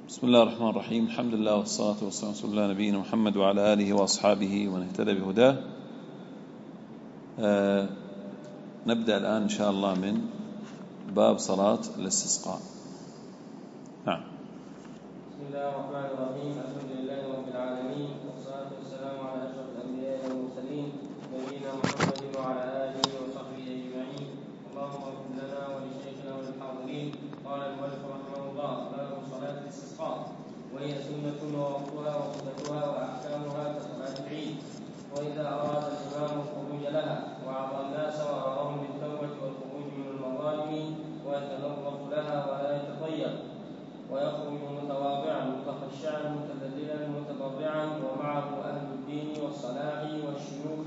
بسم الله الرحمن الرحيم. الحمد لله والصلاة والسلام على رسول الله نبينا محمد وعلى آله وأصحابه ومن اهتدى بهداه. نبدأ الآن إن شاء الله من باب صلاة الاستسقاء. نعم. بسم الله الرحمن الرحيم. الحمد لله رب العالمين، والصلاة والسلام على أشرف الأنبياء والمرسلين نبينا محمد وعلى آله وصحبه أجمعين. اللهم اغفر لنا ولشيخنا وللحاضرين. قال المؤلف رحمه الله: باب صلاة الاستسقاء، وهي سنة ووقتها وخطبتها وأحكامها كصلاة العيد. وإذا أراد الإمام الخروج لها وعظ الناس وأمرهم بالتوبة والخروج من المظالم ويتنظف لها ولا يتطيب، ويخرج متواضعا متخشعا متذللا متضرعا ومعه أهل الدين والصلاح والشيوخ،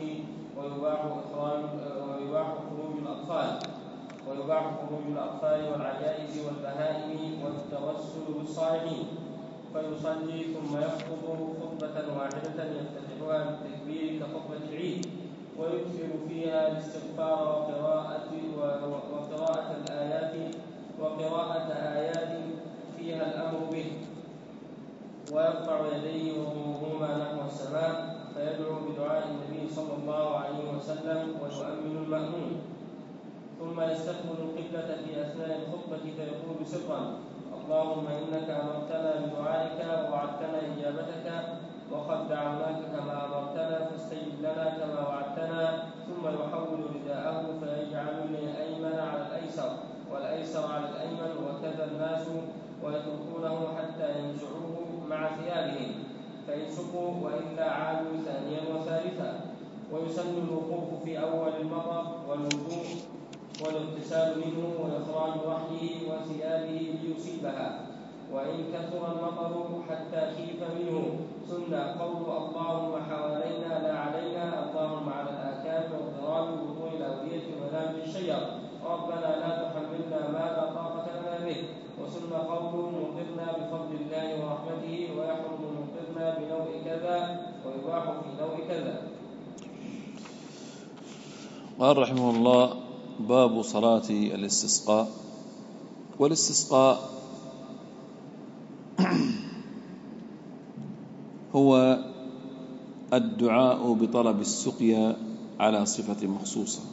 ويباح خروج الأطفال والعجائز والبهائم والتوسل بالصالحين، فيصلي ثم يخطب خطبة واحدة يفتتحها بالتكبير كخطبة العيد، ويكثر فيها الاستغفار وقراءة آيات فيها الأمر به، ويرفع يديه وضمهما نحو السماء فيدعو بدعاء النبي صلى الله عليه وسلم ويؤمن المأمون، ثم يستقبل القبلة في أثناء الخطبة فيقول سرا: اللهم إنك أمرتنا بدعائك ووعدتنا إجابتك، وقد دعوناك كما أمرتنا فاستجب لنا كما وعدتنا، ثم يحول رداءه فيجعل الأيمن على الأيسر والأيسر على الأيمن، وكذا الناس، ويتركونه حتى ينزعوه مع ثيابهم فإن سقوا، وإلا عادوا ثانيا وثالثا. ويسن الوقوف في أول المطر والوضوء والاغتسال منه وإخراج رحله وثيابه ليصيبها، وإن كثر المطر حتى خيف منه سن قول اللهم حوالينا لا علينا، اللهم على الآكام والضراب وبطون الأودية ومنابت الشجر، ربنا لا تحملنا ما لا طاقة لنا به. وسن قول مطرنا بفضل الله ورحمته، ويحرم مطرنا بنوع كذا ويباح في نوع كذا. قال رحمه الله: باب صلاة الاستسقاء. والاستسقاء هو الدعاء بطلب السقيا على صفة مخصوصة،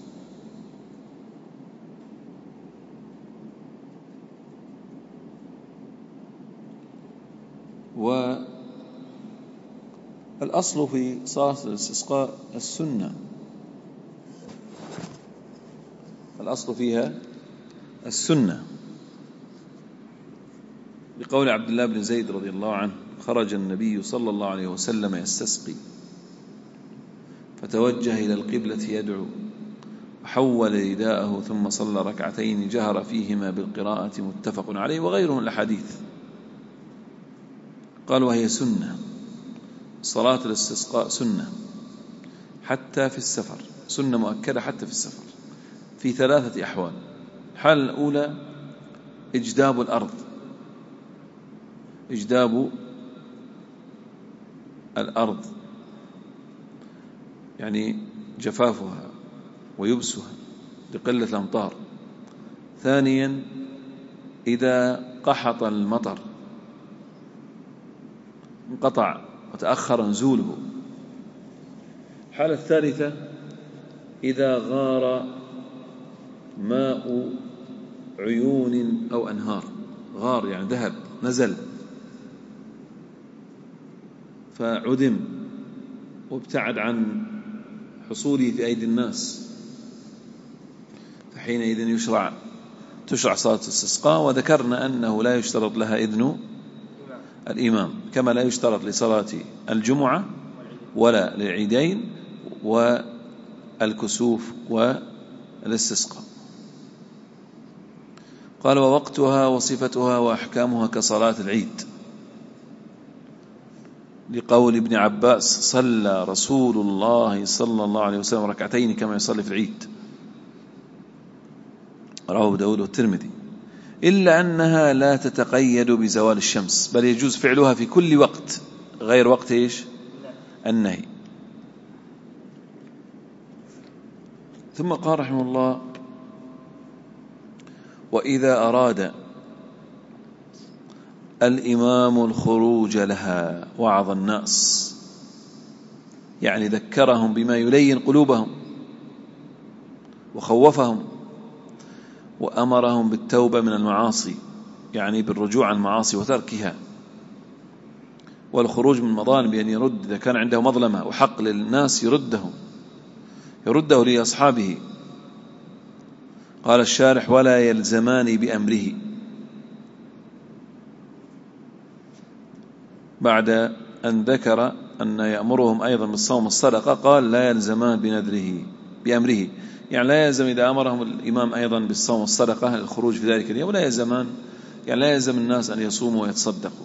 والأصل في صلاة الاستسقاء السنة، الأصل فيها السنة، بقول عبد الله بن زيد رضي الله عنه: خرج النبي صلى الله عليه وسلم يستسقي، فتوجه إلى القبلة يدعو، وحول رداءه ثم صلى ركعتين جهر فيهما بالقراءة، متفق عليه، وغيره من الحديث. قال: وهي سنة، صلاة الاستسقاء سنة حتى في السفر، سنة مؤكدة حتى في السفر، في ثلاثة أحوال. الحالة الأولى إجداب الأرض، إجداب الأرض يعني جفافها ويبسها لقلة الأمطار. ثانيا إذا قحط المطر انقطع وتأخر نزوله. الحالة الثالثة إذا غار ماء عيون أو أنهار، غار يعني ذهب نزل فعدم وابتعد عن حصوله في أيدي الناس، فحينئذ تشرع صلاة الاستسقاء. وذكرنا أنه لا يشترط لها إذن الإمام، كما لا يشترط لصلاة الجمعة ولا للعيدين والكسوف والاستسقاء. قال: ووقتها وصفتها وأحكامها كصلاة العيد، لقول ابن عباس: صلى رسول الله صلى الله عليه وسلم ركعتين كما يصلي في العيد، رواه داود والترمذي، إلا أنها لا تتقيد بزوال الشمس، بل يجوز فعلها في كل وقت غير وقت النهي. ثم قال رحمه الله: وإذا أراد الإمام الخروج لها، وعظ الناس، يعني ذكرهم بما يلين قلوبهم وخوفهم، وأمرهم بالتوبة من المعاصي، يعني بالرجوع عن المعاصي وتركها، والخروج من المظالم بأن يرد إذا كان عنده مظلمة وحق للناس يرده لأصحابه. قال الشارح: ولا يلزمان بأمره، بعد أن ذكر أن يأمرهم أيضا بالصوم والصدقة قال: لا يلزمان بأمره، يعني لا يلزم إذا أمرهم الإمام أيضا بالصوم والصدقة الخروج في ذلك اليوم، لا يلزمان، يعني لا يلزم الناس أن يصوموا ويتصدقوا.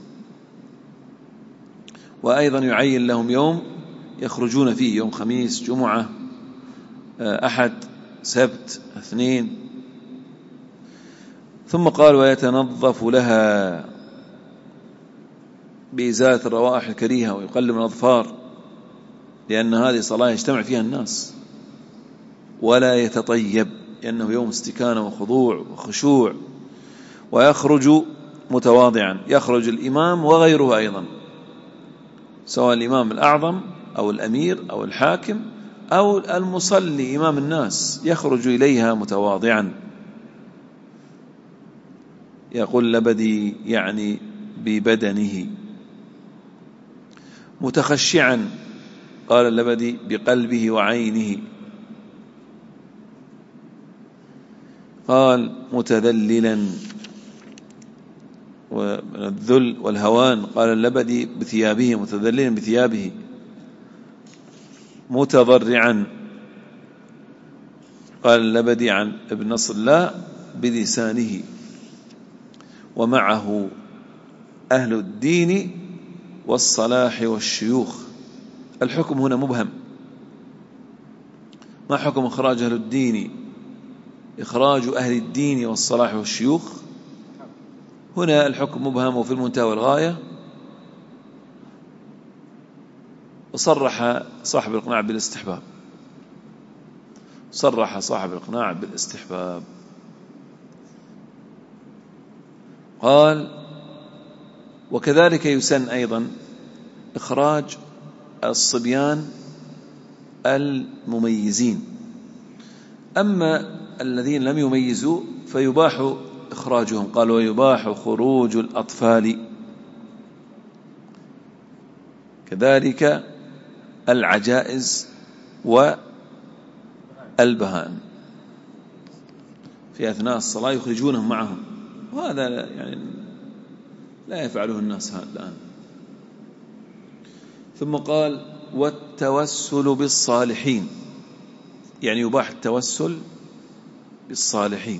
وأيضا يعين لهم يوم يخرجون فيه، يوم خميس، جمعة، أحد، سبت، اثنين. ثم قال: ويتنظف لها بإزالة الروائح الكريهة ويقلم الأظفار، لأن هذه صلاة يجتمع فيها الناس. ولا يتطيب، لأنه يوم استكانة وخضوع وخشوع. ويخرج متواضعا، يخرج الإمام وغيره أيضا، سواء الإمام الأعظم أو الأمير أو الحاكم أو المصلي إمام الناس، يخرج إليها متواضعا. يقول لبدي يعني ببدنه، متخشعا، قال اللبدي بقلبه وعينه. قال متذللا، والذل والهوان، قال اللبدي بثيابه، متذللا بثيابه. متضرعا، قال اللبدي عن ابن نصر الله بلسانه. ومعه أهل الدين والصلاح والشيوخ. الحكم هنا مبهم، ما حكم إخراج أهل الدين؟ إخراج أهل الدين والصلاح والشيوخ، هنا الحكم مبهم وفي المنتهى والغاية. وصرح صاحب الإقناع بالاستحباب، صرح صاحب الإقناع بالاستحباب. قال: وكذلك يسن أيضا إخراج الصبيان المميزين، أما الذين لم يميزوا فيباح إخراجهم. قال: ويباح خروج الأطفال، كذلك العجائز والبهائم في أثناء الصلاة يخرجونهم معهم، وهذا يعني لا يفعله الناس الآن. ثم قال: والتوسل بالصالحين، يعني يباح التوسل بالصالحين،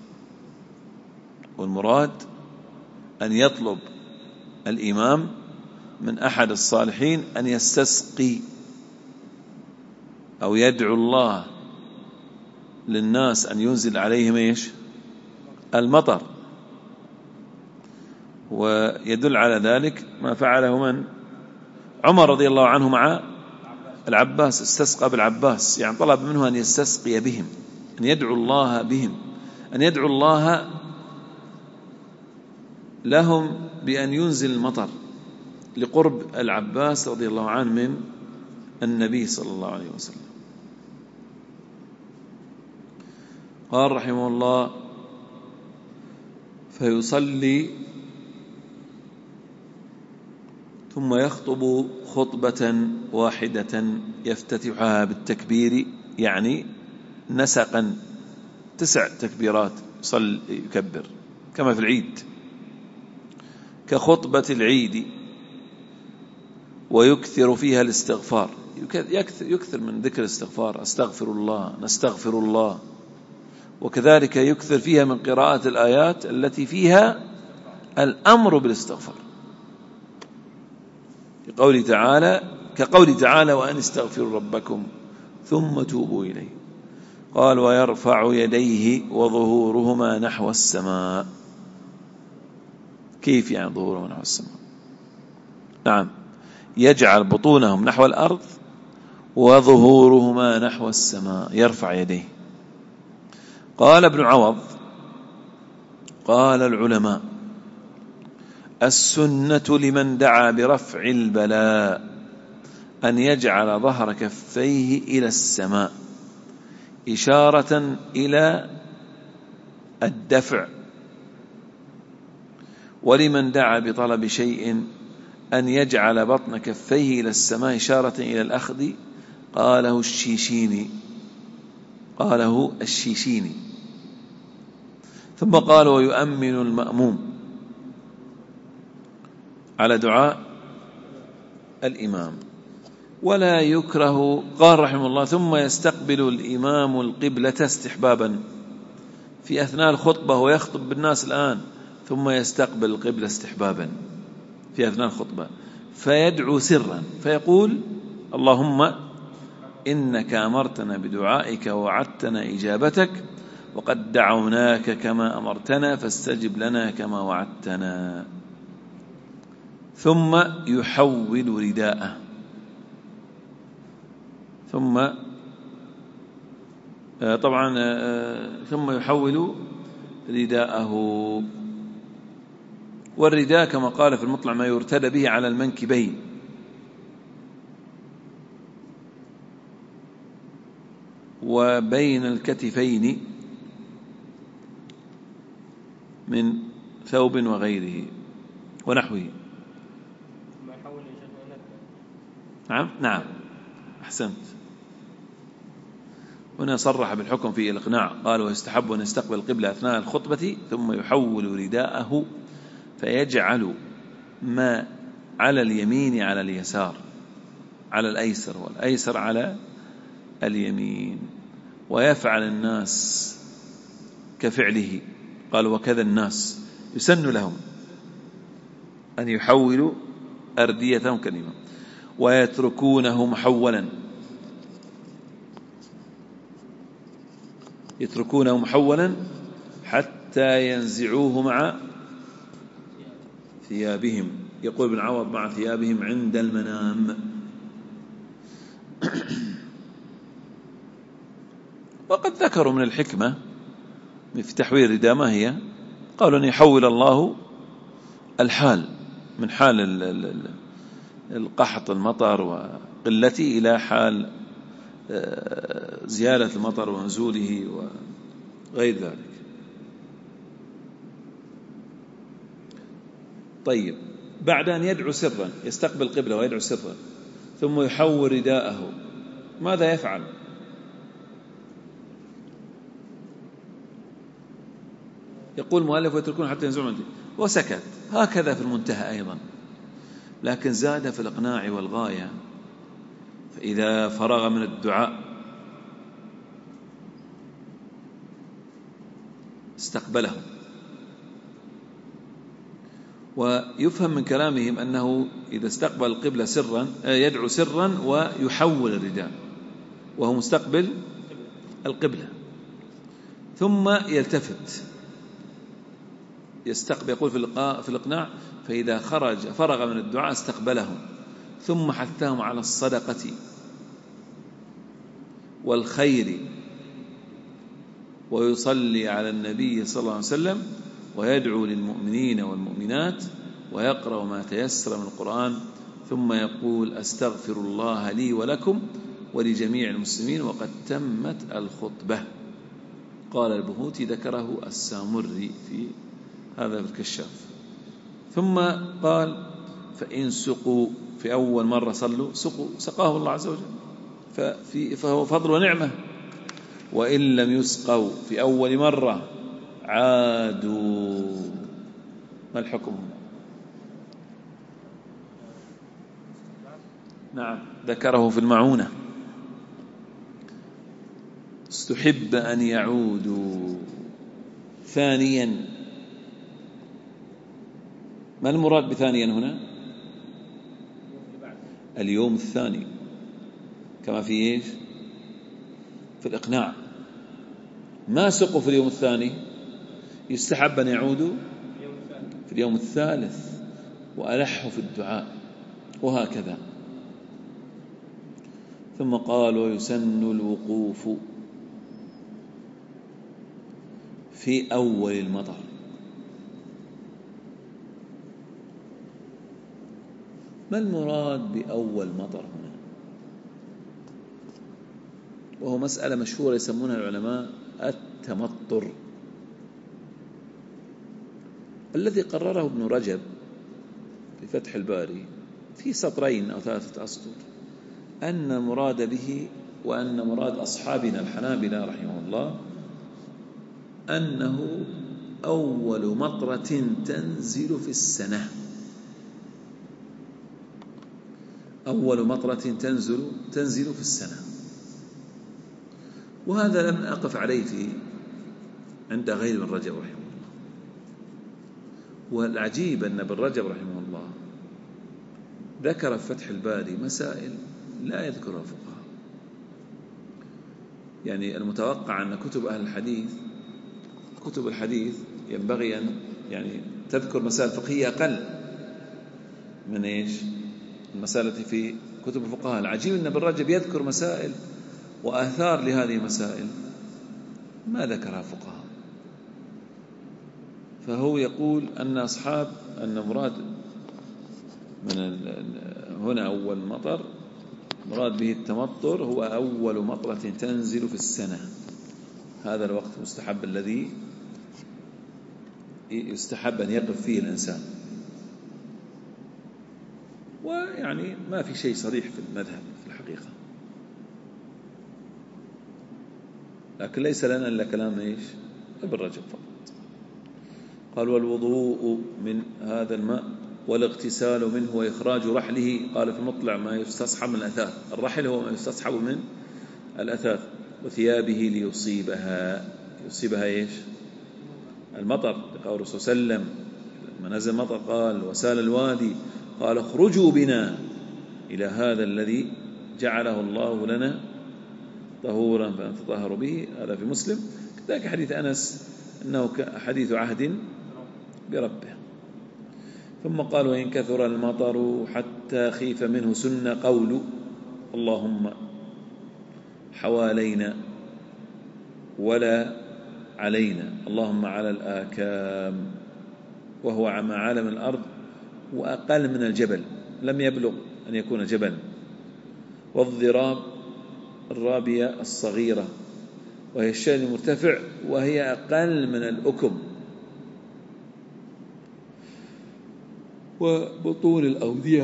والمراد أن يطلب الإمام من أحد الصالحين أن يستسقي أو يدعو الله للناس أن ينزل عليهم المطر. ويدل على ذلك ما فعله من؟ عمر رضي الله عنه مع العباس، استسقى بالعباس، يعني طلب منه أن يستسقي بهم، أن يدعو الله بهم، أن يدعو الله لهم بأن ينزل المطر، لقرب العباس رضي الله عنه من النبي صلى الله عليه وسلم. قال رحمه الله: فيصلي ثم يخطب خطبة واحدة يفتتحها بالتكبير، يعني نسقا 9 تكبيرات يكبر كما في العيد، كخطبة العيد، ويكثر فيها الاستغفار، يكثر من ذكر الاستغفار، أستغفر الله، نستغفر الله. وكذلك يكثر فيها من قراءة الآيات التي فيها الأمر بالاستغفار، كقوله تعالى: وأن استغفروا ربكم ثم توبوا إليه. قال: ويرفع يديه وظهورهما نحو السماء. كيف يعني ظهورهما نحو السماء؟ نعم، يجعل بطونهم نحو الأرض وظهورهما نحو السماء، يرفع يديه. قال ابن عوض: قال العلماء: السنة لمن دعا برفع البلاء أن يجعل ظهر كفيه إلى السماء إشارة إلى الدفع، ولمن دعا بطلب شيء أن يجعل بطن كفيه إلى السماء إشارة إلى الأخذ. قاله الشيشيني. ثم قال: ويؤمن المأموم على دعاء الإمام. ولا يكره، قال رحمه الله: ثم يستقبل الإمام القبلة استحبابا. في أثناء الخطبة ويخطب بالناس الآن، ثم يستقبل القبلة استحبابا في أثناء الخطبة، فيدعو سرا فيقول: اللهم إنك أمرتنا بدعائك ووعدتنا إجابتك، وقد دعوناك كما أمرتنا فاستجب لنا كما وعدتنا. ثم يحول رداءه، ثم يحول رداءه. والرداء كما قال في المطلع ما يرتدى به على المنكبين، وبين الكتفين من ثوب وغيره ونحوه. نعم أحسنت. هنا صرح بالحكم في الإقناع، قال: ويستحب أن يستقبل القبلة أثناء الخطبة ثم يحول رداءه فيجعل ما على اليمين على اليسار، على الأيسر، والأيسر على اليمين، ويفعل الناس كفعله. قال: وكذا الناس يسن لهم أن يحولوا أرديتهم كلمة، ويتركونه محولا حتى ينزعوه مع ثيابهم. يقول ابن عوض: مع ثيابهم عند المنام. وقد ذكروا من الحكمة في تحويل الرداء ما هي؟ قالوا أن يحول الله الحال من حال القحط المطر وقلته إلى حال زيادة المطر ونزوله وغير ذلك. طيب، بعد أن يدعو سرا، يستقبل القبلة ويدعو سرا ثم يحول رداءه، ماذا يفعل؟ يقول المؤلف: ويتركون حتى ينزعون. وسكت. هكذا في المنتهى أيضا، لكن زاد في الإقناع والغاية. فإذا فرغ من الدعاء استقبلهم. ويفهم من كلامهم أنه إذا استقبل القبلة سرا يدعو سرا ويحول الرداء وهو مستقبل القبلة، ثم يلتفت يستقبل. يقول في الإقناع: فإذا فرغ من الدعاء استقبلهم، ثم حثهم على الصدقة والخير، ويصلي على النبي صلى الله عليه وسلم، ويدعو للمؤمنين والمؤمنات، ويقرأ ما تيسر من القرآن، ثم يقول: أستغفر الله لي ولكم ولجميع المسلمين، وقد تمت الخطبة. قال البهوتي: ذكره السامري في هذا الكشاف. ثم قال: فإن سقوا، في أول مرة صلوا سقاه الله عز وجل فهو فضل ونعمة. وإن لم يسقوا في أول مرة عادوا. ما الحكم هنا؟ نعم، ذكره في المعونة: استحب أن يعودوا ثانيا. ما المراد بثانيا هنا؟ اليوم الثاني، كما في إيش؟ في الإقناع. ما سقوا في اليوم الثاني، يستحب أن يعودوا في اليوم الثالث، وألحوا في الدعاء، وهكذا. ثم قال: ويسن الوقوف في أول المطر. ما المراد بأول مطر هنا؟ وهو مسألة مشهورة يسمونها العلماء التمطر، الذي قرره ابن رجب في فتح الباري في سطرين أو 3 أسطر أن مراد به وأن مراد أصحابنا الحنابلة رحمه الله أنه أول مطرة تنزل في السنة، أول مطرة تنزل في السنة. وهذا لم أقف عليه عند غير ابن رجب رحمه الله. والعجيب أن ابن رجب رحمه الله ذكر في فتح الباري مسائل لا يذكرها الفقهاء. يعني المتوقع أن كتب أهل الحديث، كتب الحديث ينبغي أن يعني تذكر مسائل فقهية أقل من المسائل التي في كتب الفقهاء. العجيب أن ابن رجب يذكر مسائل وآثار لهذه المسائل ما ذكرها فقهاء. فهو يقول أن مراد من هنا أول مطر مراد به التمطر هو أول مطرة تنزل في السنة. هذا الوقت مستحب الذي يستحب أن يقف فيه الإنسان. ويعني ما في شيء صريح في المذهب في الحقيقة، لكن ليس لنا إلا كلام ابن رجب فقط. قال والوضوء من هذا الماء والاغتسال منه وإخراج رحله. قال في المطلع ما يستصحب من الأثاث، الرحل هو ما يستصحب من الأثاث. وثيابه ليصيبها المطر، قال الرسول صلى الله عليه وسلم لما نزل المطر قال وسال الوادي قال اخرجوا بنا إلى هذا الذي جعله الله لنا طهورا فنتطهر به. هذا في مسلم. كذلك حديث أنس أنه حديث عهد بربه. ثم قال وإن كثر المطر حتى خيف منه سن قول اللهم حوالينا ولا علينا، اللهم على الآكام، وهو ما عالم الأرض وأقل من الجبل، لم يبلغ أن يكون جبل. والضراب الرابية الصغيرة وهي الشيء المرتفع وهي أقل من الأكم. وبطول الأودية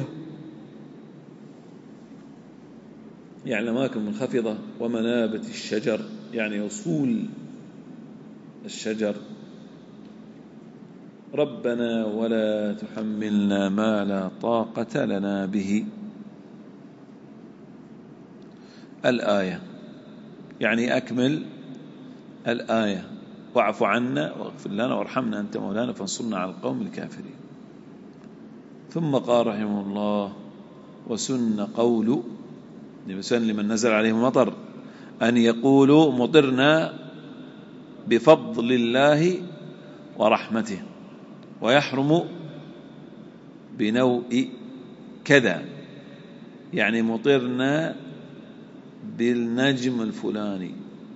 يعني الأماكن منخفضة. ومنابت الشجر يعني أصول الشجر. ربنا ولا تحملنا ما لا طاقة لنا به. الآية يعني أكمل الآية واعف عنا واغفر لنا وارحمنا أنت مولانا فانصرنا على القوم الكافرين. ثم قال رحمه الله وسن قول لمن نزل عليهم مطر أن يقولوا مطرنا بفضل الله ورحمته، ويحرم بنوء كذا يعني مطرنا بالنجم الفلاني،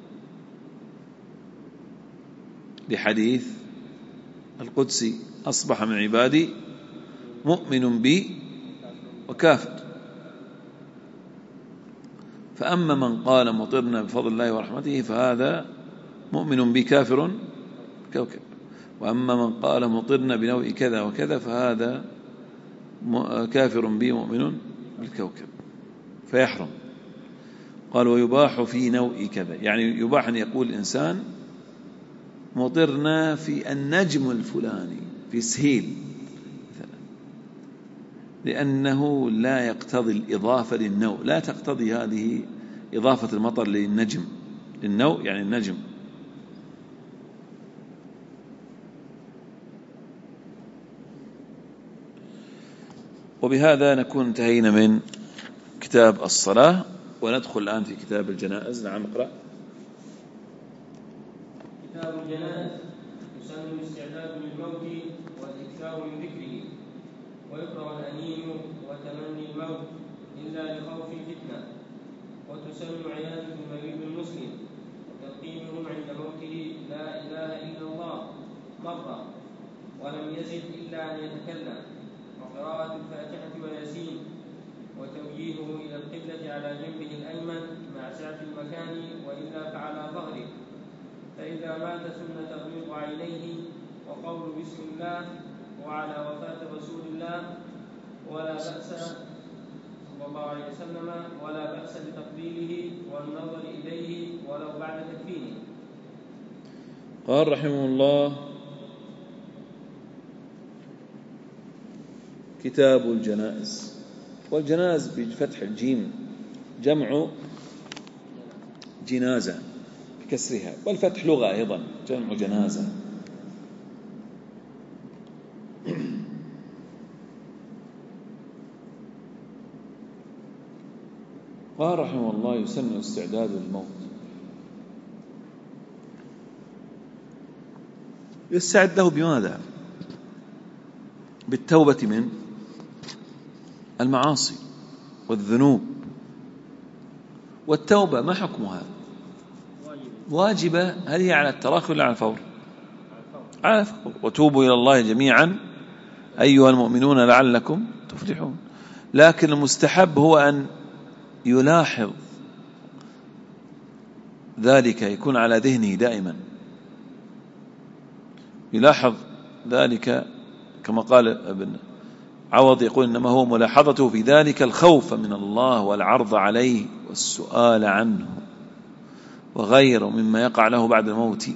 لحديث القدسي أصبح من عبادي مؤمن بي وكافر. فأما من قال مطرنا بفضل الله ورحمته فهذا مؤمن بي كافر كوكب، وأما من قال مطرنا بنوء كذا وكذا فهذا كافر بي مؤمن بالكوكب فيحرم. قال ويباح في نوء كذا يعني يباح أن يقول الإنسان مطرنا في النجم الفلاني في سهيل مثلا، لأنه لا يقتضي الإضافة للنوء، لا تقتضي هذه إضافة المطر للنجم، للنوء يعني النجم. وبهذا نكون انتهينا من كتاب الصلاة، وندخل الآن في كتاب الجنائز. نعم اقرأ. كتاب الجنائز يسن الاستعداد للموت والإكثار من ذكره، ويكره الأنين وتمني الموت إلا لخوف الفتنة، وتسن عيادة المريض المسلم وتلقينه عند موته لا إله إلا الله مرة ولم يزد إلا أن يتكلم، وقراءة الفاتحة وياسين على جنبه الأيمن مع سعة المكان، وإلا فعلى ظهره. فإذا مات سن تغميض عينيه وقول بسم الله وعلى وفاة رسول الله ولا بأس صلى الله عليه وسلم ولا بأس بتقبيله والنظر إليه ولو بعد تكفينه. قال رحمه الله: كتاب الجنائز. والجنائز بفتح الجيم جمع جنازة بكسرها، والفتح لغة أيضا جمع جنازة. قال رحمه الله: يسن استعداد الموت. يستعد له بماذا؟ بالتوبة من المعاصي والذنوب. والتوبة ما حكمها؟ واجبة. هل هي على التراخي ولا على الفور؟ على الفور. وتوبوا إلى الله جميعا أيها المؤمنون لعلكم تفلحون. لكن المستحب هو أن يلاحظ ذلك، يكون على ذهنه دائما، يلاحظ ذلك كما قال ابن عوض، يقول: إنما هو ملاحظته في ذلك الخوف من الله والعرض عليه والسؤال عنه وغيره مما يقع له بعد الموت.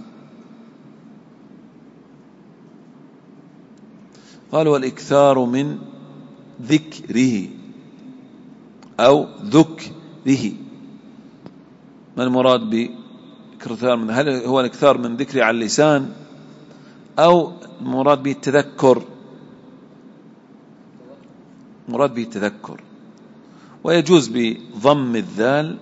قال: والإكثار من ذكره أو ذكره. ما المراد بإكثار من؟ هل هو الإكثار من ذكره على اللسان أو المراد به التذكر؟ مراد به التذكر. ويجوز بضم الذال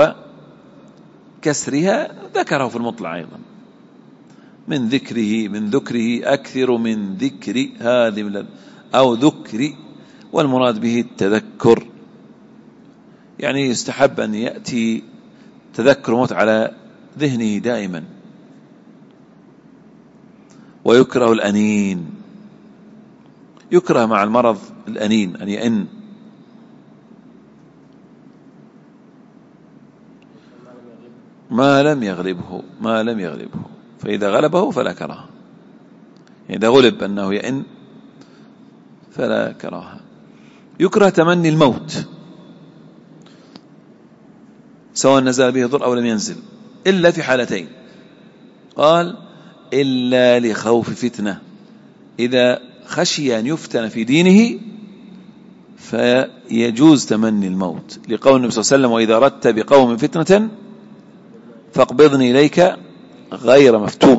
وكسرها، ذكره في المطلع أيضا، من ذكره، من ذكره، أكثر من ذكر هذه أو ذكر، والمراد به التذكر. يعني يستحب أن يأتي تذكر الموت على ذهنه دائما. ويكره الأنين، يكره مع المرض الأنين، أن يئن. ما لم يغلبه، فإذا غلبه فلا كراهة. إذا غلب أنه يئن فلا كراهة. يكره تمني الموت سواء نزل به ضر أو لم ينزل، إلا في حالتين. قال: إلا لخوف فتنة. إذا خشي أن يفتن في دينه فيجوز تمني الموت، لقول النبي صلى الله عليه وسلم: وإذا أردت بقوم فتنة فاقبضني إليك غير مفتون.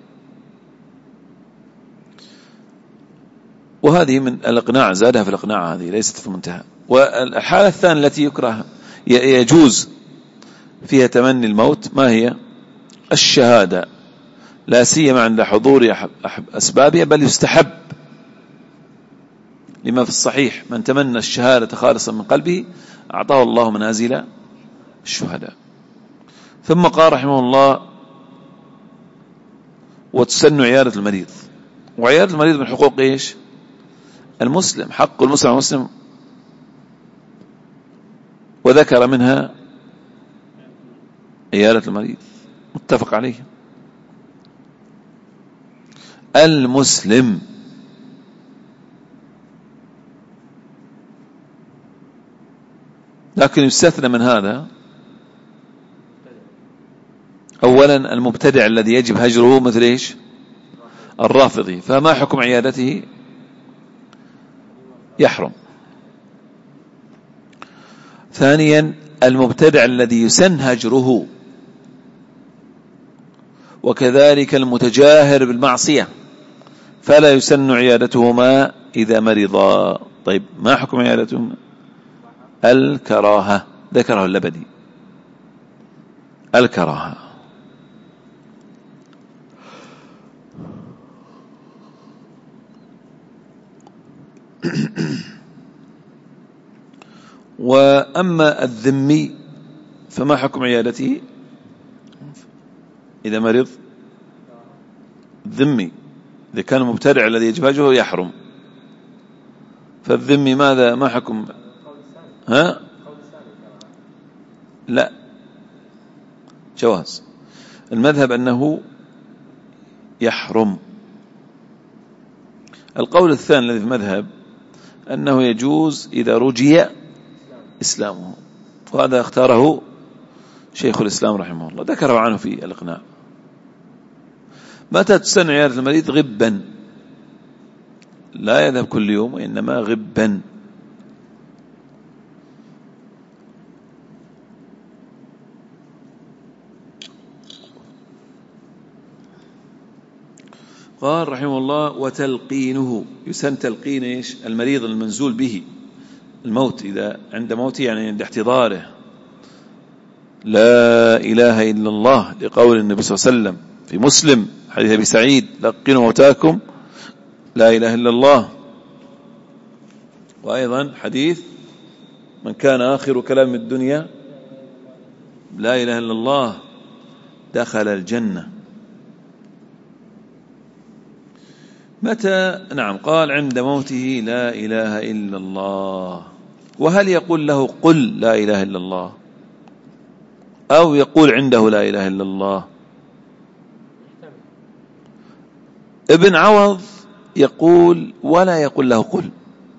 وهذه من الإقناع، زادها في الإقناع، هذه ليست في المنتهى. والحالة الثانية التي يكره يجوز فيها تمني الموت ما هي؟ الشهادة، لا سيما عند حضور أسبابها، بل يستحب لما في الصحيح: من تمنى الشهادة خالصا من قلبه أعطاه الله منازل الشهداء. ثم قال رحمه الله: وتسن عيادة المريض. وعيادة المريض من حقوق إيش؟ المسلم، حق المسلم على المسلم، وذكر منها عيادة المريض، متفق عليه. المسلم لكن يستثنى من هذا أولا المبتدع الذي يجب هجره، مثل إيش؟ الرافضي، فما حكم عيادته؟ يحرم. ثانيا المبتدع الذي يسن هجره، وكذلك المتجاهر بالمعصية فلا يسن عيادتهما إذا مرضا. طيب ما حكم عيادتهما؟ الكراهة، ذكره اللبدي، الكراهة. وأما الذمي فما حكم عيادته إذا مرض؟ الذمي إذا كان المبتدع الذي يجب هجره يحرم، فالذمي ماذا؟ ما حكم؟ ها؟ لا، جواز. المذهب أنه يحرم. القول الثاني الذي في المذهب أنه يجوز إذا رجي إسلامه، وهذا اختاره شيخ الإسلام رحمه الله، ذكره عنه في الإقناع. متى تسن عيادة المريض؟ غبا، لا يذهب كل يوم، وإنما غبا. قال رحمه الله: وتلقينه، يسن تلقين إيش؟ المريض المنزول به الموت، إذا عند موته يعني عند احتضاره، لا إله إلا الله، لقول النبي صلى الله عليه وسلم في مسلم حديث أبي سعيد: لقنوا موتاكم لا إله إلا الله. وأيضا حديث: من كان آخر كلام الدنيا لا إله إلا الله دخل الجنة. متى؟ نعم، قال: عند موته لا إله إلا الله. وهل يقول له قل لا إله إلا الله، أو يقول عنده لا إله إلا الله؟ ابن عوض يقول ولا يقول له قل،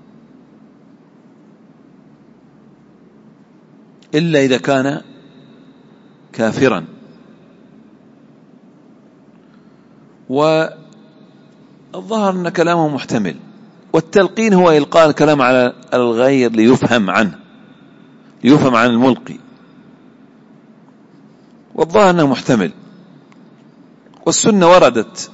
إلا إذا كان كافرا. والظاهر أن كلامه محتمل، والتلقين هو إلقاء الكلام على الغير ليفهم عنه، ليفهم عن الملقي، والظاهر أنه محتمل. والسنة وردت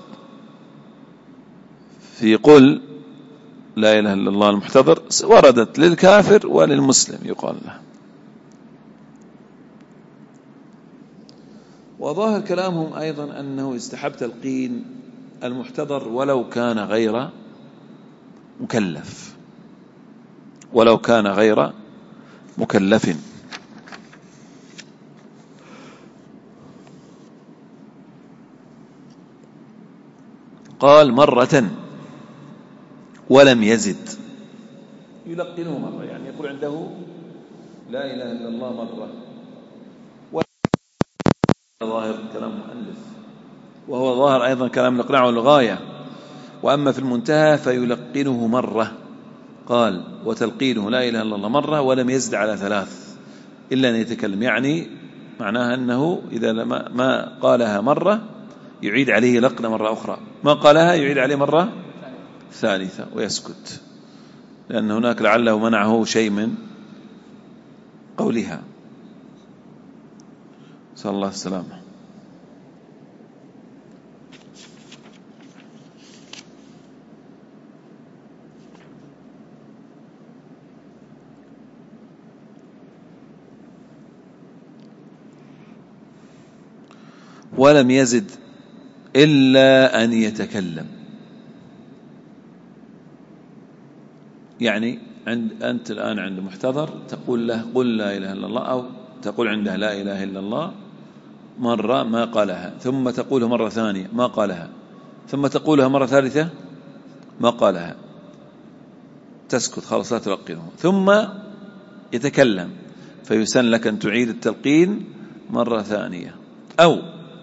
في قل لا إله إلا الله المحتضر، وردت للكافر وللمسلم يقال له. وظاهر كلامهم أيضا أنه يستحب تلقين المحتضر ولو كان غير مكلف، ولو كان غير مكلف. قال: مرة ولم يزد، يلقنه مرة، يعني يقول عنده لا إله إلا الله مرة. ظاهر كلام مؤلف، وهو ظاهر أيضا كلام الإقناع والغاية. وأما في المنتهى فيلقنه مرة. قال: وتلقينه لا إله إلا الله مرة ولم يزد على 3 إلا أن يتكلم، يعني معناها أنه إذا ما قالها مرة يعيد عليه لقنة مرة أخرى، ما قالها يعيد عليه مرة ثالثة ويسكت، لأن هناك لعله منعه شيء من قولها. صلى الله السلامة. ولم يزد إلا أن يتكلم، يعني أنت الآن عند محتضر تقول له قل لا إله إلا الله، أو تقول عنده لا إله إلا الله مرة ما قالها، ثم تقولها مرة ثانية ما قالها، ثم تقولها مرة ثالثة ما قالها، تسكت خلاص لا تلقنه، ثم يتكلم، فيسن لك أن تعيد التلقين مرة ثانية. أو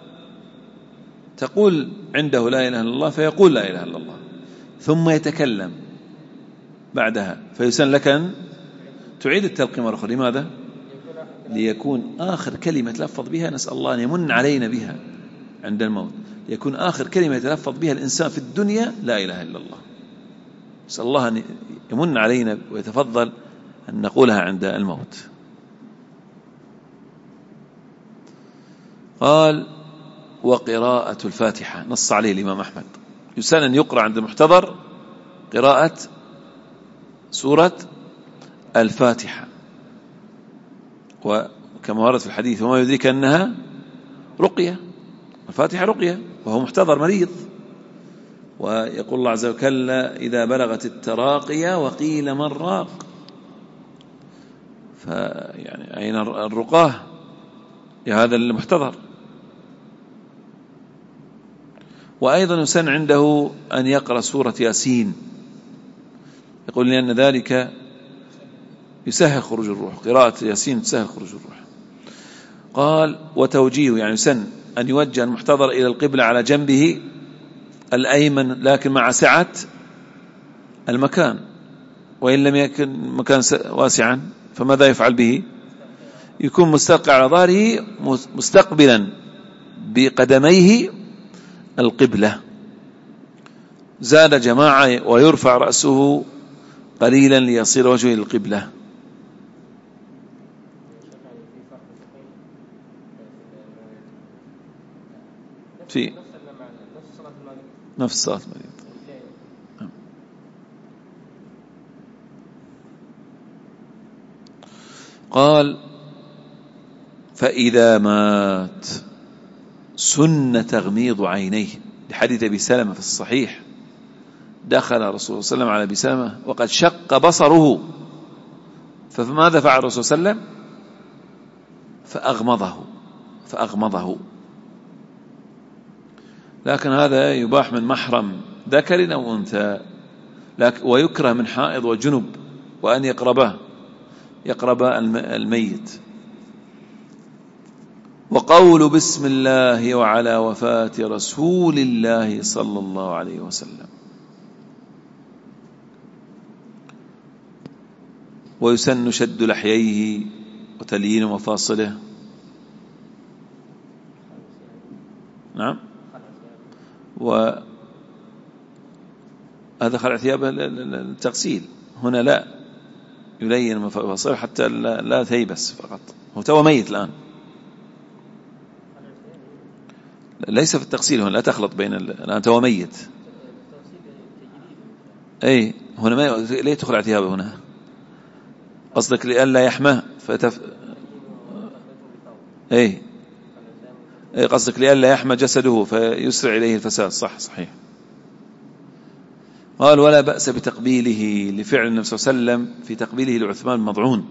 تقول عنده لا إله إلا الله فيقول لا إله إلا الله ثم يتكلم بعدها، فيسن لك أن تعيد التلقين مرة أخرى. لماذا؟ ليكون آخر كلمة تلفظ بها، نسأل الله أن يمن علينا بها عند الموت، يكون آخر كلمة يتلفظ بها الإنسان في الدنيا لا إله إلا الله. نسأل الله أن يمن علينا ويتفضل أن نقولها عند الموت. قال: وقراءة الفاتحة، نص عليه الإمام أحمد، يسن أن يقرأ عند المحتضر قراءة سورة الفاتحة، وكما ورد في الحديث: وما يدريك أنها رقية، الفاتحة رقية، وهو محتضر مريض. ويقول الله عز وجل: إذا بلغت التراقية وقيل من راق، فيعني أين الرقاه يا هذا المحتضر؟ وأيضا يسن عنده أن يقرأ سورة ياسين، يقول لأن ذلك يسهل خروج الروح، قراءة ياسين تسهل خروج الروح. قال وتوجيه، يعني سن أن يوجه المحتضر إلى القبلة على جنبه الأيمن لكن مع سعة المكان، وإن لم يكن مكان واسعا فماذا يفعل به؟ يكون مستلقي على ظهره مستقبلا بقدميه القبلة. زاد جماعة ويرفع رأسه قليلا ليصير وجهه للقبلة. في نفس صلاة المغرب. قال فإذا مات سن تغميض عينيه، لحديث أبي سلمة في الصحيح دخل رسول الله صلى الله عليه وسلم على أبي سلمة وقد شق بصره، فماذا فعل الرسول صلى الله عليه وسلم؟ فأغمضه. لكن هذا يباح من محرم ذكر أو أنثى، ويكره من حائض وجنب وأن يقرب الميت. وقول بسم الله وعلى وفاة رسول الله صلى الله عليه وسلم. ويسن شد لحييه وتليين مفاصله. نعم. وهذا خلع ثيابه للتغسيل، هنا لا يلين مفاصله حتى لا تيبس فقط. هو تو ميت الآن، ليس في التغسيل هنا، لا تخلط بين الآن تو ميت. أي هنا ما ليه تخلع ثيابه هنا؟ قصدك لئلا يحمى أي قصدك لئلا يحمى جسده فيسرع إليه الفساد. صحيح. قال ولا بأس بتقبيله، لفعل النبي صلى الله عليه وسلم في تقبيله لعثمان المضعون،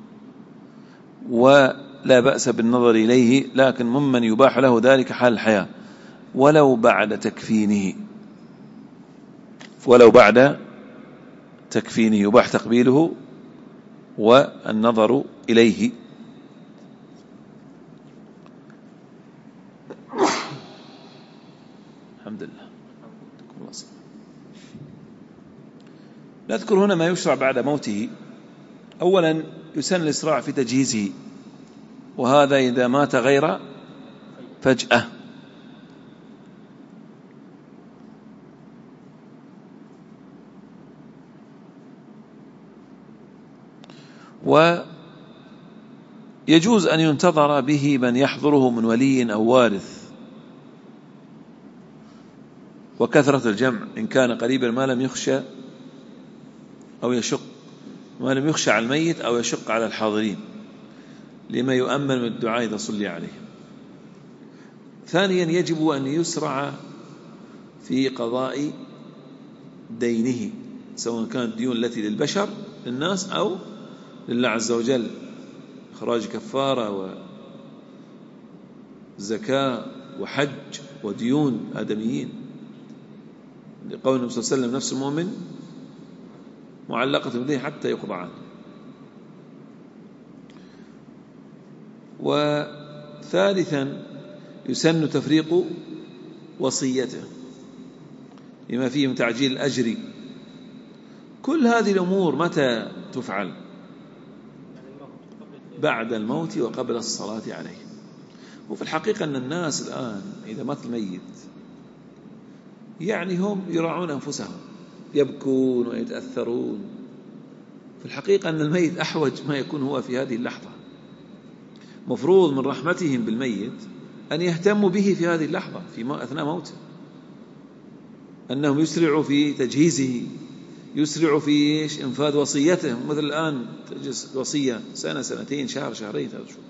ولا بأس بالنظر إليه، لكن ممن يباح له ذلك حال الحياة ولو بعد تكفينه يباح تقبيله والنظر إليه. الحمد لله. نذكر هنا ما يشرع بعد موته. أولا يسن الإسراع في تجهيزه، وهذا إذا مات غير فجأة. ويجوز أن ينتظر به من يحضره من ولي أو وارث، وكثرة الجمع إن كان قريبا ما لم يخشى على الميت أو يشق على الحاضرين، لما يؤمن من الدعاء إذا صلي عليه. ثانيا يجب أن يسرع في قضاء دينه، سواء كانت ديون التي للبشر للناس أو لله عز وجل، إخراج كفارة وزكاة وحج وديون آدميين، لقول النبي صلى الله عليه وسلم نفس المؤمن معلقة بديه حتى يقضى عنه. وثالثا يسن تفريق وصيته لما فيه من تعجيل الأجر. كل هذه الأمور متى تفعل؟ بعد الموت وقبل الصلاة عليه. وفي الحقيقة أن الناس الآن إذا مات الميت يعني هم يراعون أنفسهم، يبكون ويتأثرون. في الحقيقة أن الميت أحوج ما يكون هو في هذه اللحظة. مفروض من رحمتهم بالميت أن يهتموا به في هذه اللحظة في أثناء موته، أنهم يسرعوا في تجهيزه، يسرعوا في إنفاذ وصيته. مثل الآن تجلس وصية سنة سنتين شهر شهرين 3 شهور.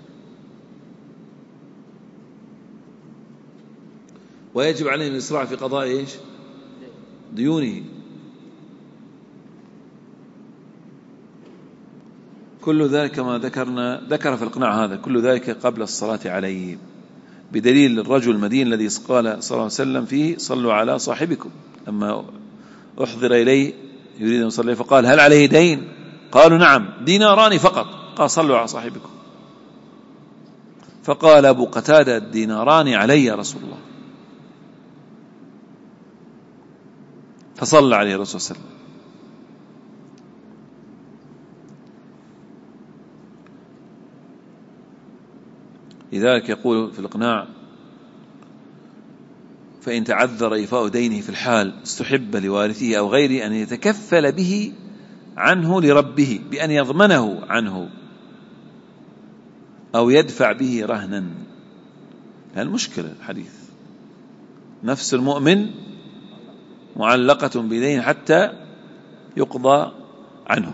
ويجب عليهم الإسراع في قضاء ديونه. كل ذلك كما ذكر في الإقناع هذا كل ذلك قبل الصلاة عليه، بدليل الرجل المدين الذي قال صلى الله عليه وسلم فيه صلوا على صاحبكم، لما أحضر إليه يريد أن يصلي فقال هل عليه دين؟ قالوا نعم، ديناران فقط. قال صلوا على صاحبكم. فقال أبو قتادة: الديناران علي يا رسول الله. فصلى عليه الرسول صلى الله عليه وسلم. لذلك يقول في الإقناع: فإن تعذر إيفاء دينه في الحال استحب لوارثه أو غيره أن يتكفل به عنه لربه بأن يضمنه عنه أو يدفع به رهنا. المشكلة الحديث نفس المؤمن معلقة بدين حتى يقضى عنه.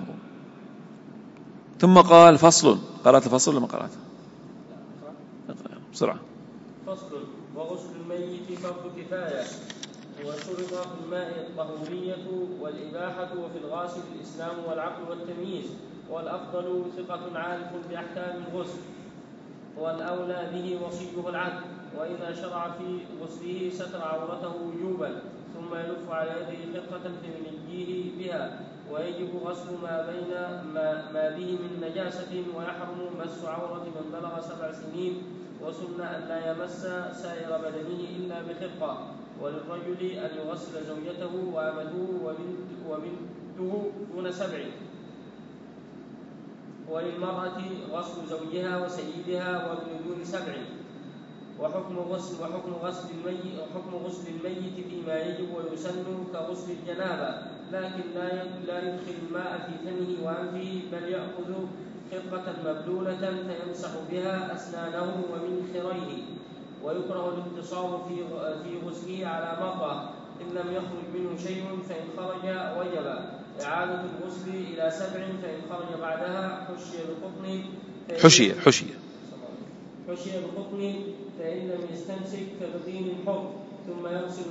ثم قال: فصل. قرأت الفصل لما قرأت بسرعة. فصل: وغسل الميت فرض كفاية، وشرط في الماء الطهورية والإباحة، وفي الغاسل الإسلام والعقل والتمييز، والأفضل ثقة عارف بأحكام الغسل، والأولى به وصيه العدل، وإذا شرع في غسله ستر عورته وجوبا، ثم يلف على يده خرقة فينجيه بها، ويجب غسل ما به من نجاسة، ويحرم مس عورة من بلغ 7 سنين، وسن أن لا يمس سائر بدنه إلا بخرقة، وللرجل أن يغسل زوجته وأمته وبنته دون 7، وللمرأة غسل زوجها وسيدها وابن دون 7. وحكم غسل الميت فيما يجب ويسن كغسل الجنابة، لكن لا يدخل الماء في فمه وأنفه، بل يأخذ خرقة مبلولة فيمسح بها أسنانه ومنخريه. ويكره الاقتصار في غسله على مرة إن لم يخرج منه شيء، فإن خرج وجب إعادة الغسل إلى 7، فإن خرج بعدها حشي بقطن، فإن لم يستمسك كبطين حر، ثم يغسل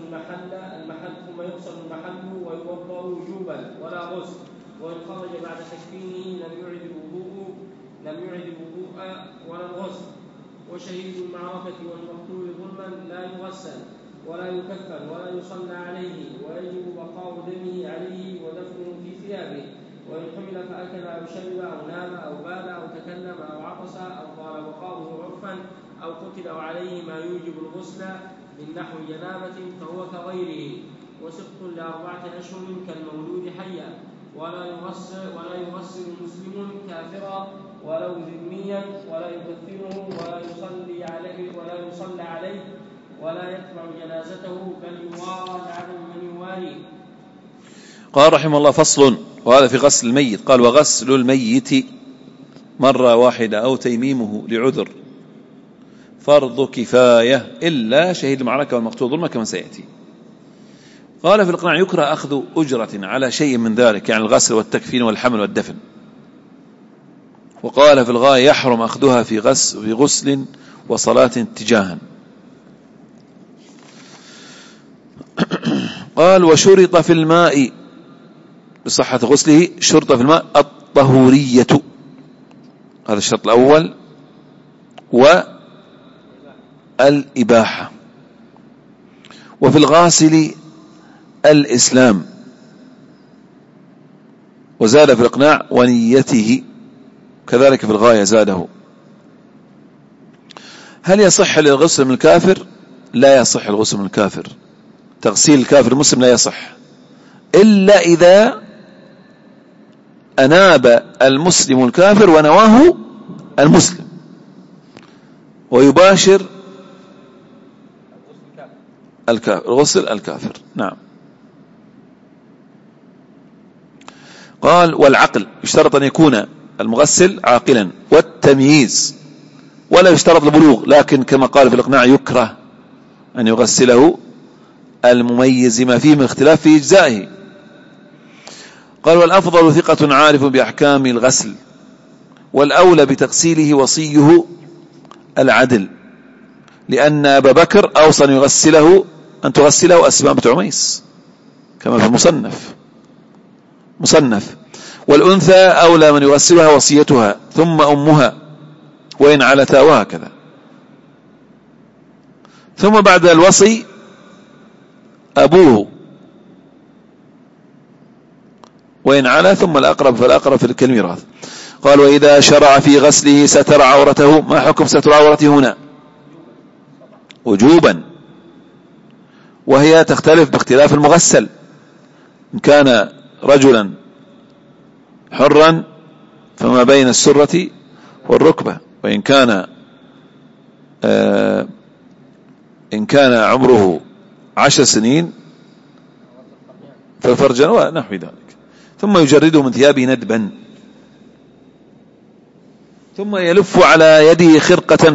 المحل ويوضأ وجوبا ولا غسل. وإن خرج بعد تكفينه لم يعد الوضوء ولا الغسل. وشهيد المعركة والمقتول ظلما لا يغسل ولا يكفن ولا يصلى عليه، ويجب بقاء دمه عليه ودفنه في ثيابه. وإن حمل فأكل أو شرب أو نام أو بال أو تكلم أو عطس أو طال بقاؤه عرفا أو قتل عليه ما يوجب الغسل من نحو جنابة فهو كغيره. وسقط ل4 أشهر كالمولود حيا، ولا يغسل مسلم كافرا ولو ذميا، ولا يكفره ولا يصلى عليه ولا يتبع جنازته، بل يوارى لعدم من يواريه. قال رحمه الله: فصل. وهذا في غسل الميت. قال: وغسل الميت مرة واحدة أو تيميمه لعذر فرض كفاية إلا شهيد المعركة والمقتول ظلما كما سيأتي. قال في الإقناع: يكره أخذ أجرة على شيء من ذلك، يعني الغسل والتكفين والحمل والدفن. وقال في الغاية: يحرم أخذها في غسل وصلاة اتجاها. قال: وشرط في الماء بصحة غسله، شرط في الماء الطهورية، هذا الشرط الأول، والإباحة. وفي الغاسل الإسلام. وزاد في الإقناع: ونيته، كذلك في الغاية زاده. هل يصح للغسل من الكافر؟ لا يصح الغسل من الكافر. تغسيل الكافر المسلم لا يصح إلا إذا أناب المسلم الكافر ونواه المسلم ويباشر غسل الكافر. نعم. قال: والعقل، يشترط أن يكون المغسل عاقلا، والتمييز، ولا يشترط البلوغ، لكن كما قال في الإقناع يكره أن يغسله المميز ما فيه من اختلاف في إجزائه. قال: والأفضل ثقة عارف بأحكام الغسل، والأولى بتغسيله وصيه العدل، لأن أبا بكر أوصى أن تغسله أسماء بنت عميس كما في مصنف. والأنثى أولى من يغسلها وصيتها ثم أمها وإن علتا، وهكذا. ثم بعد الوصي أبوه وإن علا، ثم الأقرب فالأقرب في الميراث. قال وإذا شرع في غسله ستر عورته. ما حكم ستر عورته هنا؟ وجوبا، وهي تختلف باختلاف المغسل. إن كان رجلا حرا فما بين السرة والركبة، وإن كان عمره 10 سنين ففرجا ونحو ذلك. ثم يجرده من ثيابه ندبا، ثم يلف على يده خرقة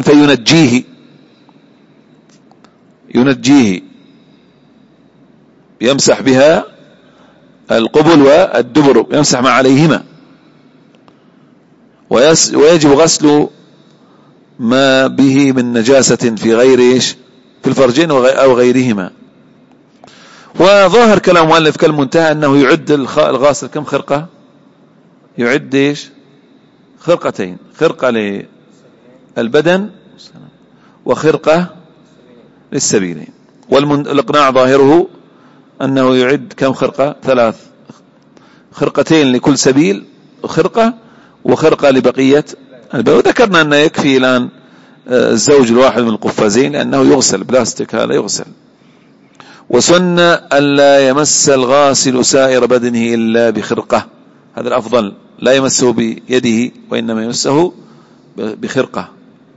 ينجيه يمسح بها القبل والدبر، يمسح ما عليهما. ويجب غسل ما به من نجاسة في غير في الفرجين أو غيرهما. وظاهر كلام مؤلف كالمنتهى أنه يعد الغاسل كم خرقة؟ يعد خرقتين، خرقة للبدن وخرقة للسبيلين. والإقناع ظاهره أنه يعد كم خرقة؟ 3 خرقتين لكل سبيل خرقة، وخرقة لبقية البدن. وذكرنا أنه يكفي الآن الزوج الواحد من القفازين لأنه يغسل بلاستيك، هذا يغسل. وسن ألا يمس الغاسل سائر بدنه إلا بخرقة، هذا الأفضل، لا يمسه بيده وإنما يمسه بخرقة.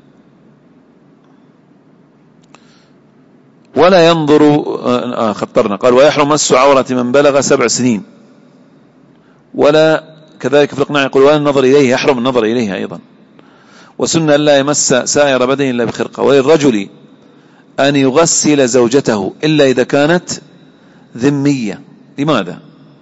ولا ينظر خطرنا. قال ويحرم مس عورة من بلغ 7 سنين، ولا كذلك في الإقناع يقول ولا النظر إليه، يحرم النظر إليها أيضا. وسن ألا يمس سائر بدنه إلا بخرقة. وللرجل أن يغسل زوجته إلا إذا كانت ذمية. لماذا؟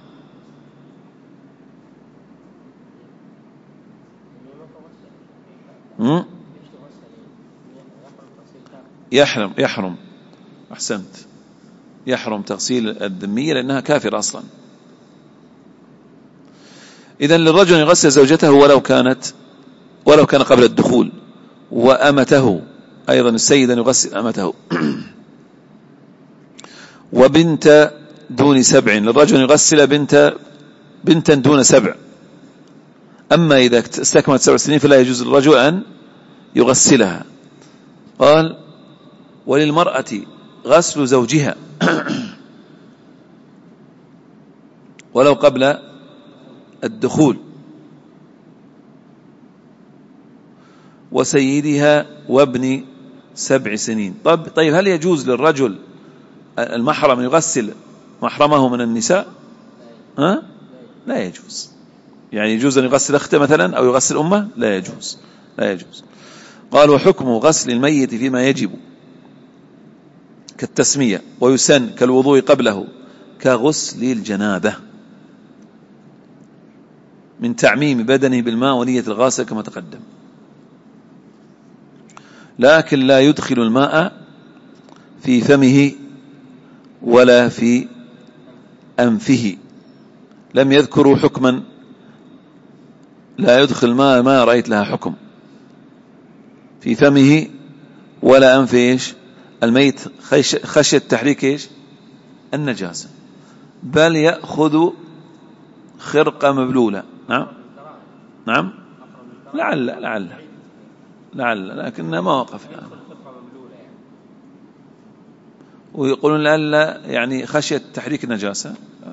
يحرم أحسنت، يحرم تغسيل الذمية لأنها كافرة أصلا. إذن للرجل يغسل زوجته ولو كان قبل الدخول، وأمته أيضا السيد أن يغسل أمته، وبنت دون 7، للرجل يغسل بنتا دون 7. أما إذا استكملت 7 سنين فلا يجوز للرجل أن يغسلها. قال وللمرأة غسل زوجها ولو قبل الدخول، وسيدها وابن 7 سنين. طيب هل يجوز للرجل المحرم يغسل محرمه من النساء؟ لا يجوز. يعني يجوز أن يغسل أخته مثلا أو يغسل أمه؟ لا يجوز. قال وحكم غسل الميت فيما يجب كالتسمية ويسن كالوضوء قبله كغسل الجنابة من تعميم بدنه بالماء ونية الغاسل كما تقدم، لكن لا يدخل الماء في فمه ولا في أنفه. لم يذكروا حكما لا يدخل الماء، ما رأيت لها حكم في فمه ولا أنفه الميت خشية تحريك النجاسة، بل يأخذ خرقة مبلولة. نعم لعل لكننا ما وقفنا. ويقولون لعل يعني خشية تحريك النجاسة،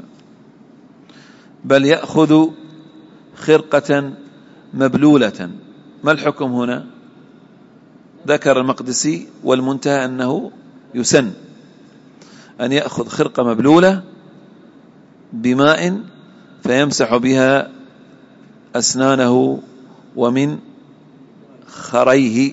بل يأخذ خرقة مبلولة. ما الحكم هنا؟ ذكر المقدسي والمنتهى أنه يسن أن يأخذ خرقة مبلولة بماء فيمسح بها أسنانه ومن خريه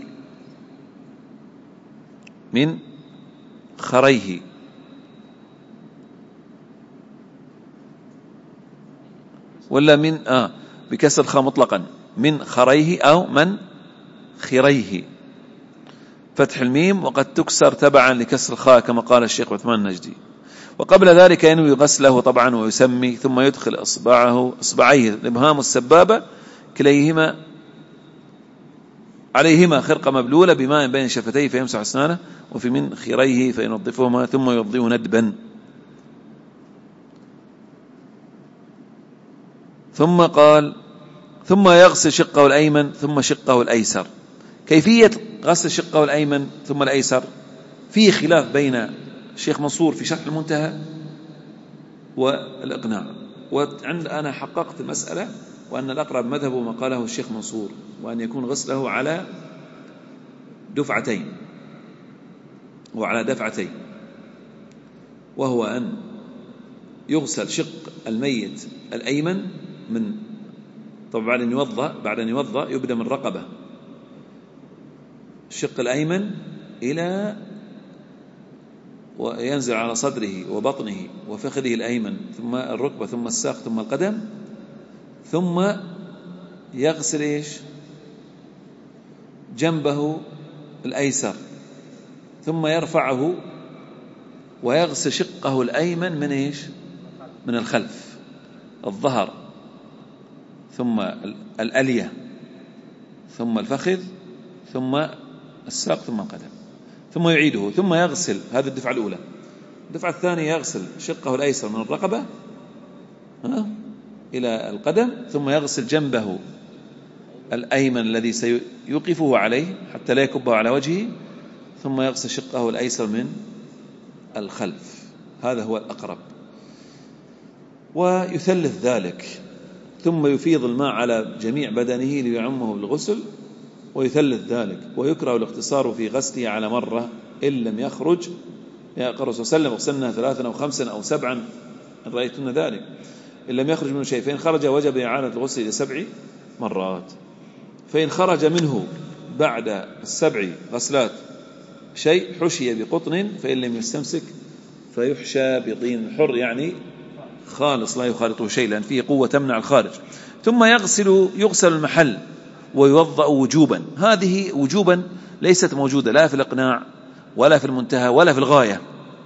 ولا من بكسر الخاء مطلقا، من خريه أو من خريه، فتح الميم وقد تكسر تبعا لكسر الخاء كما قال الشيخ عثمان النجدي. وقبل ذلك ينوي غسله طبعا ويسمي، ثم يدخل إصبعيه الإبهام والسبابة كليهما عليهما خرقة مبلولة بماء بين شفتيه فيمسح أسنانه وفي من خريه فينظفهما ثم يوضيه ندبا. ثم قال ثم يغسل شقه الأيمن ثم شقه الأيسر. كيفية غسل شقه الأيمن ثم الأيسر فيه خلاف بين الشيخ منصور في شرح المنتهى والإقناع، أنا حققت المسألة وأن الأقرب مذهبه ما قاله الشيخ منصور، وأن يكون غسله على دفعتين وعلى دفعتين، وهو أن يغسل شق الميت الأيمن من طبعا بعد أن يوضأ يبدأ من رقبة الشق الأيمن إلى وينزل على صدره وبطنه وفخذه الأيمن ثم الركبة ثم الساق ثم القدم، ثم يغسل إيش جنبه الأيسر، ثم يرفعه ويغسل شقه الأيمن من إيش من الخلف الظهر ثم الألية ثم الفخذ ثم الساق ثم القدم، ثم يعيده، ثم يغسل. هذه الدفعة الأولى. الدفعة الثانية يغسل شقه الأيسر من الرقبة إلى القدم، ثم يغسل جنبه الأيمن الذي سيوقفه عليه حتى لا يكبه على وجهه، ثم يغسل شقه الأيسر من الخلف. هذا هو الأقرب. ويثلث ذلك، ثم يفيض الماء على جميع بدنه ليعمه بالغسل، ويثلث ذلك. ويكره الاقتصار في غسله على مرة إن لم يخرج، يا الرسول صلى الله عليه وسلم غسلنا 3 أو 5 أو 7 إن رأيتن ذلك، إن لم يخرج منه شيء، فإن خرج وجب إعادة الغسل إلى 7 مرات. فإن خرج منه بعد 7 غسلات شيء حشي بقطن، فإن لم يستمسك فيحشى بطين حر، يعني خالص لا يخالطه شيء، لأن فيه قوة تمنع الخارج. ثم يغسل المحل ويوضأ وجوبا. هذه وجوبا ليست موجودة لا في الإقناع ولا في المنتهى ولا في الغاية،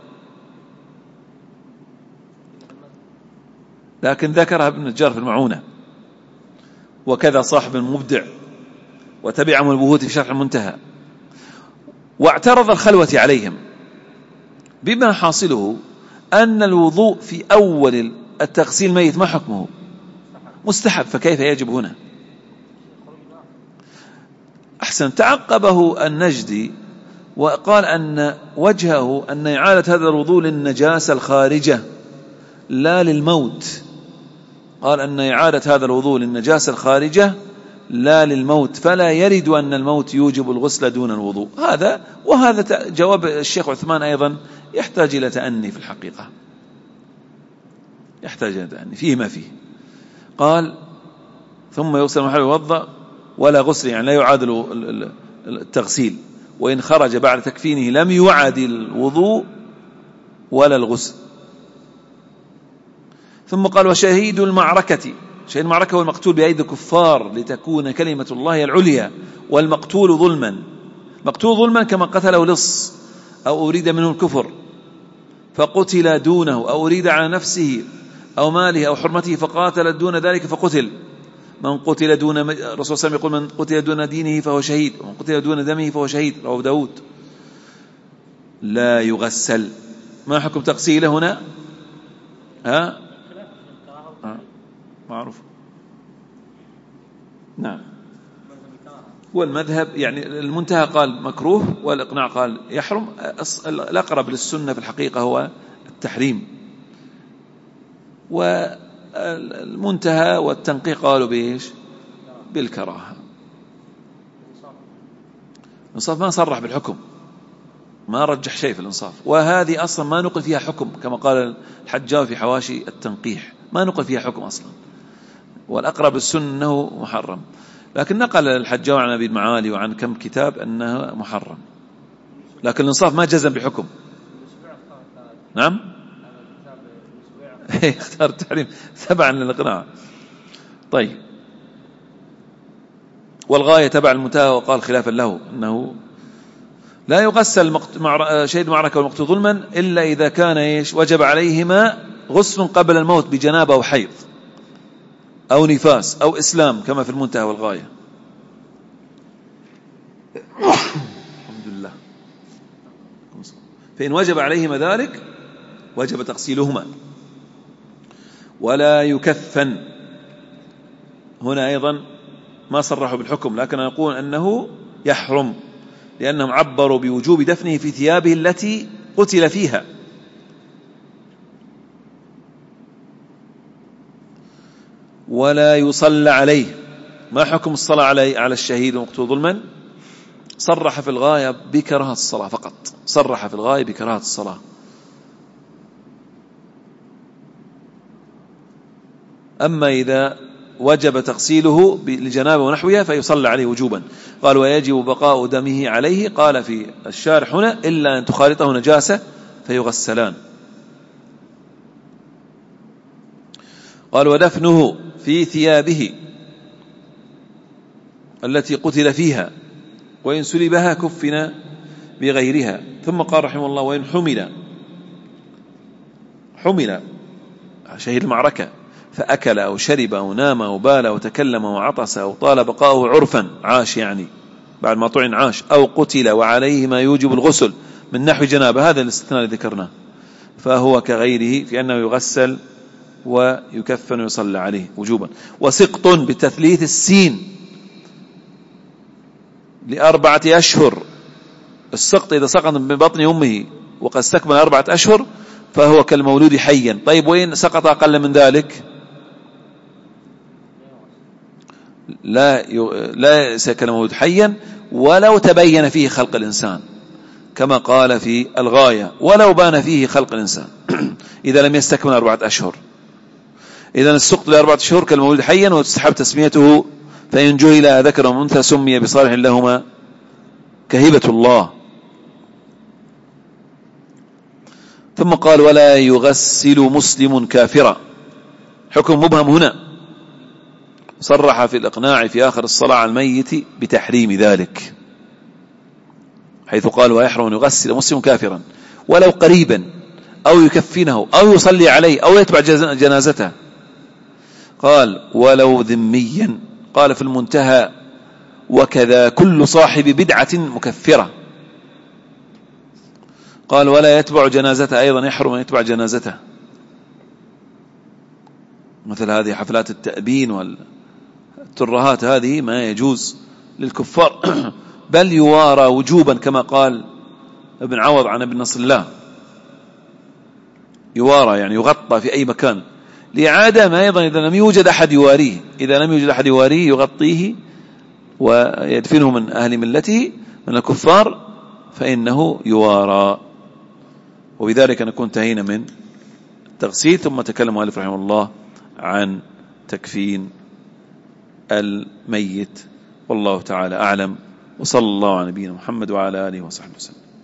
لكن ذكرها ابن النجار في المعونة، وكذا صاحب المبدع، وتبعهم البهوت في شرح المنتهى. واعترض الخلوة عليهم بما حاصله أن الوضوء في أول التغسيل ميت ما حكمه مستحب، فكيف يجب هنا؟ أحسن. تعقبه النجدي وقال أن وجهه أن إعادة هذا الوضوء للنجاسة الخارجة لا للموت. قال أن إعادة هذا الوضوء للنجاسة الخارجة لا للموت، فلا يرد أن الموت يوجب الغسل دون الوضوء. وهذا جواب الشيخ عثمان أيضا يحتاج إلى تأني في الحقيقة، يحتاج إلى تأني فيه ما فيه. قال ثم يغسل المحل ويوضأ ولا غسل، يعني لا يعاد التغسيل. وإن خرج بعد تكفينه لم يعد الوضوء ولا الغسل. ثم قال وشهيد المعركة. شهيد المعركة هو المقتول بأيدي الكفار لتكون كلمة الله العليا، والمقتول ظلما. مقتول ظلما كما قتله لص أو أريد منه الكفر فقتل دونه، أو أريد على نفسه أو ماله أو حرمته فقاتل دون ذلك فقتل. من قتل دون الرسول صلى الله عليه وسلم يقول من قتل دون دينه فهو شهيد، ومن قتل دون دمه فهو شهيد، رواه داود. لا يغسل. ما حكم تغسيله هنا؟ معروف. نعم. والمذهب يعني المنتهى قال مكروه، والإقناع قال يحرم. الأقرب للسنة في الحقيقة هو التحريم، والمنتهى والتنقيق قالوا بإيش؟ بالكراهة. الإنصاف ما صرح بالحكم، ما رجح شيء في الإنصاف، وهذه أصلا ما نقل فيها حكم كما قال الحجاوي في حواشي التنقيح، ما نقل فيها حكم أصلا، والأقرب السنة أنه محرم. لكن نقل الحجاوي عن أبي المعالي وعن كم كتاب أنه محرم، لكن الإنصاف ما جزم بحكم. نعم. اختار التحريم تبعا للإقناع. طيب. والغاية تبع المنتهى، وقال خلافا له أنه لا يغسل شهيد المعركة والمقتول ظلما إلا إذا كان إيش؟ وجب عليهما غسل قبل الموت بجنابة أو حيض أو نفاس أو إسلام كما في المنتهى والغاية. الحمد لله. فإن وجب عليهما ذلك وجب تغسيلهما. ولا يكفن هنا أيضا ما صرحوا بالحكم، لكن نقول أنه يحرم، لأنهم عبروا بوجوب دفنه في ثيابه التي قتل فيها. ولا يصلى عليه. ما حكم الصلاة على الشهيد المقتول ظلما؟ صرح في الغاية بكراهة الصلاة فقط، صرح في الغاية بكراهة الصلاة. أما إذا وجب تغسيله لجنابه ونحوها فيصلى عليه وجوبا. قال ويجب بقاء دمه عليه، قال في الشارح هنا إلا أن تخالطه نجاسة فيغسلان. قال ودفنه في ثيابه التي قتل فيها، وإن سلبها كفن بغيرها. ثم قال رحمه الله وإن حمل شهيد المعركة فأكل أو شرب أو نام أو بال أو تكلم أو عطس أو طال بقاؤه عرفا، عاش يعني بعد ما طعن عاش، أو قتل وعليه ما يوجب الغسل من نحو جنابه، هذا الاستثناء الذي ذكرناه، فهو كغيره في أنه يغسل ويكفن ويصلى عليه وجوبا. وسقط بتثليث السين ل4 أشهر. السقط إذا سقط من بطن أمه وقد استكمل 4 أشهر فهو كالمولود حيا. طيب وإن سقط أقل من ذلك؟ لا كالمولود حيا ولو تبين فيه خلق الإنسان، كما قال في الغاية ولو بان فيه خلق الإنسان إذا لم يستكمل 4 أشهر. إذن السقط ل4 أشهر كالمولود حيا، وتستحب تسميته فإن جهل ذكر وأنثى سمي بصالح لهما كهبة الله. ثم قال ولا يغسل مسلم كافرا. حكم مبهم هنا، صرح في الإقناع في آخر الصلاة على الميت بتحريم ذلك، حيث قال ويحرم أن يغسل مسلم كافرا ولو قريبا، أو يكفنه أو يصلي عليه أو يتبع جنازته. قال ولو ذميا. قال في المنتهى وكذا كل صاحب بدعة مكفرة. قال ولا يتبع جنازته، أيضا يحرم أن يتبع جنازته، مثل هذه حفلات التأبين والترهات، هذه ما يجوز للكفار بل يوارى وجوبا، كما قال ابن عوض عن ابن نصر الله، يوارى يعني يغطى في أي مكان لإعادة ما أيضا إذا لم يوجد أحد يواريه، إذا لم يوجد أحد يواريه يغطيه ويدفنه من أهل ملته من الكفار فإنه يوارى. وبذلك نكون انتهينا من التغسيل. ثم تكلم مؤلف رحمه الله عن تكفين الميت، والله تعالى أعلم، وصلى الله على نبينا محمد وعلى آله وصحبه وسلم.